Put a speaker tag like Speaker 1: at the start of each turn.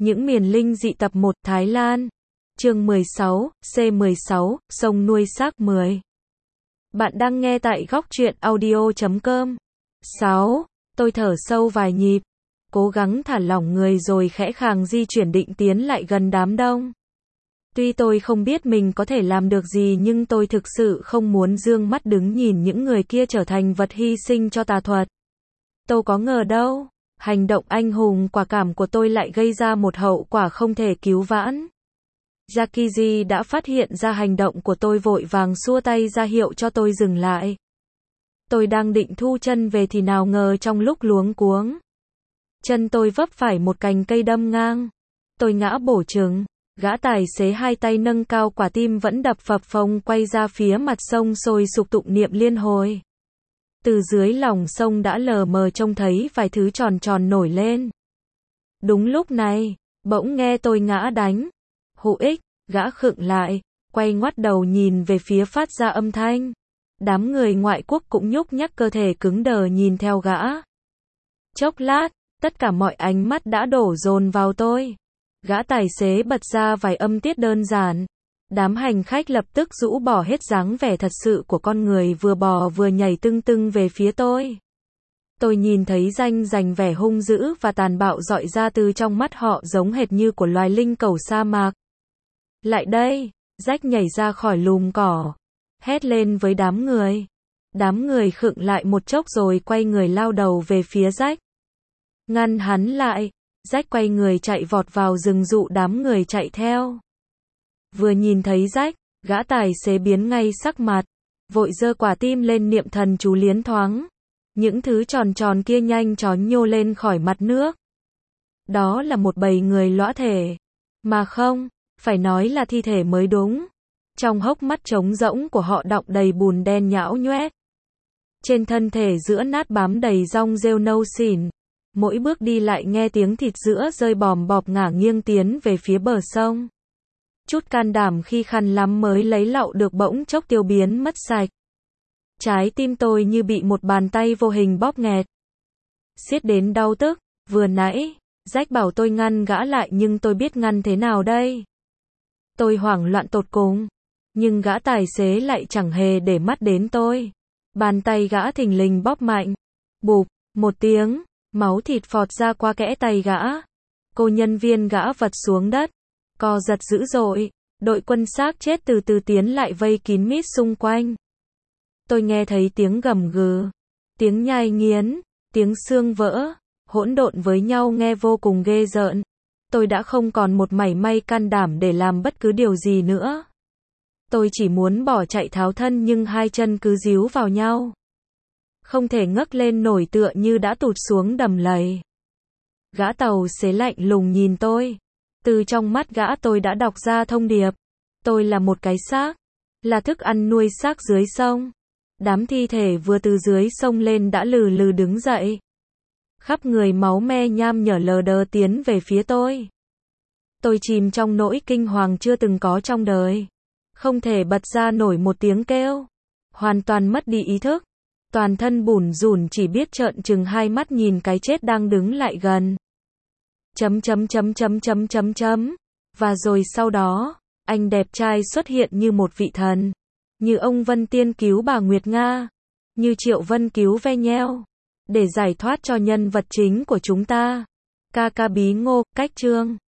Speaker 1: Những miền linh dị tập 1 Thái Lan. Chương 16, C16, sông nuôi xác 10. Bạn đang nghe tại góc truyện audio.com. 6. Tôi thở sâu vài nhịp, cố gắng thả lỏng người rồi khẽ khàng di chuyển định tiến lại gần đám đông. Tuy tôi không biết mình có thể làm được gì nhưng tôi thực sự không muốn dương mắt đứng nhìn những người kia trở thành vật hy sinh cho tà thuật. Tôi có ngờ đâu, hành động anh hùng quả cảm của tôi lại gây ra một hậu quả không thể cứu vãn. Yakiji đã phát hiện ra hành động của tôi vội vàng xua tay ra hiệu cho tôi dừng lại. Tôi đang định thu chân về thì nào ngờ trong lúc luống cuống, chân tôi vấp phải một cành cây đâm ngang. Tôi ngã bổ chừng. Gã tài xế hai tay nâng cao quả tim vẫn đập phập phồng quay ra phía mặt sông sôi sục tụng niệm liên hồi. Từ dưới lòng sông đã lờ mờ trông thấy vài thứ tròn tròn nổi lên. Đúng lúc này, bỗng nghe tôi ngã đánh. Hữu ích, gã khựng lại, quay ngoắt đầu nhìn về phía phát ra âm thanh. Đám người ngoại quốc cũng nhúc nhắc cơ thể cứng đờ nhìn theo gã. Chốc lát, tất cả mọi ánh mắt đã đổ dồn vào tôi. Gã tài xế bật ra vài âm tiết đơn giản. Đám hành khách lập tức rũ bỏ hết dáng vẻ thật sự của con người vừa bò vừa nhảy tưng tưng về phía tôi. Tôi nhìn thấy ranh rành vẻ hung dữ và tàn bạo dọi ra từ trong mắt họ giống hệt như của loài linh cẩu sa mạc. Lại đây, Jack nhảy ra khỏi lùm cỏ, hét lên với đám người. Đám người khựng lại một chốc rồi quay người lao đầu về phía Jack. Ngăn hắn lại. Jack quay người chạy vọt vào rừng dụ đám người chạy theo. Vừa nhìn thấy Jack, gã tài xế biến ngay sắc mặt, vội giơ quả tim lên niệm thần chú liến thoáng. Những thứ tròn tròn kia nhanh chóng nhô lên khỏi mặt nước. Đó là một bầy người lõa thể. Mà không, phải nói là thi thể mới đúng. Trong hốc mắt trống rỗng của họ đọng đầy bùn đen nhão nhoét. Trên thân thể giữa nát bám đầy rong rêu nâu xỉn. Mỗi bước đi lại nghe tiếng thịt giữa rơi bòm bọp ngả nghiêng tiến về phía bờ sông. Chút can đảm khi khăn lắm mới lấy lậu được bỗng chốc tiêu biến mất sạch. Trái tim tôi như bị một bàn tay vô hình bóp nghẹt. Xiết đến đau tức. Vừa nãy, Jack bảo tôi ngăn gã lại nhưng tôi biết ngăn thế nào đây. Tôi hoảng loạn tột cùng. Nhưng gã tài xế lại chẳng hề để mắt đến tôi. Bàn tay gã thình lình bóp mạnh. Bụp, một tiếng. Máu thịt phọt ra qua kẽ tay gã. Cô nhân viên gã vật xuống đất. Co giật dữ dội. Đội quân xác chết từ từ tiến lại vây kín mít xung quanh. Tôi nghe thấy tiếng gầm gừ, tiếng nhai nghiến, tiếng xương vỡ, hỗn độn với nhau nghe vô cùng ghê rợn. Tôi đã không còn một mảy may can đảm để làm bất cứ điều gì nữa. Tôi chỉ muốn bỏ chạy tháo thân nhưng hai chân cứ díu vào nhau. Không thể ngấc lên nổi tựa như đã tụt xuống đầm lầy. Gã tàu xế lạnh lùng nhìn tôi. Từ trong mắt gã tôi đã đọc ra thông điệp. Tôi là một cái xác. Là thức ăn nuôi xác dưới sông. Đám thi thể vừa từ dưới sông lên đã lừ lừ đứng dậy. Khắp người máu me nham nhở lờ đờ tiến về phía tôi. Tôi chìm trong nỗi kinh hoàng chưa từng có trong đời. Không thể bật ra nổi một tiếng kêu. Hoàn toàn mất đi ý thức. Toàn thân bủn rủn chỉ biết trợn trừng hai mắt nhìn cái chết đang đứng lại gần. Và rồi sau đó, anh đẹp trai xuất hiện như một vị thần. Như ông Vân Tiên cứu bà Nguyệt Nga. Như Triệu Vân cứu ve nheo. Để giải thoát cho nhân vật chính của chúng ta. Ca ca bí ngô, cách chương.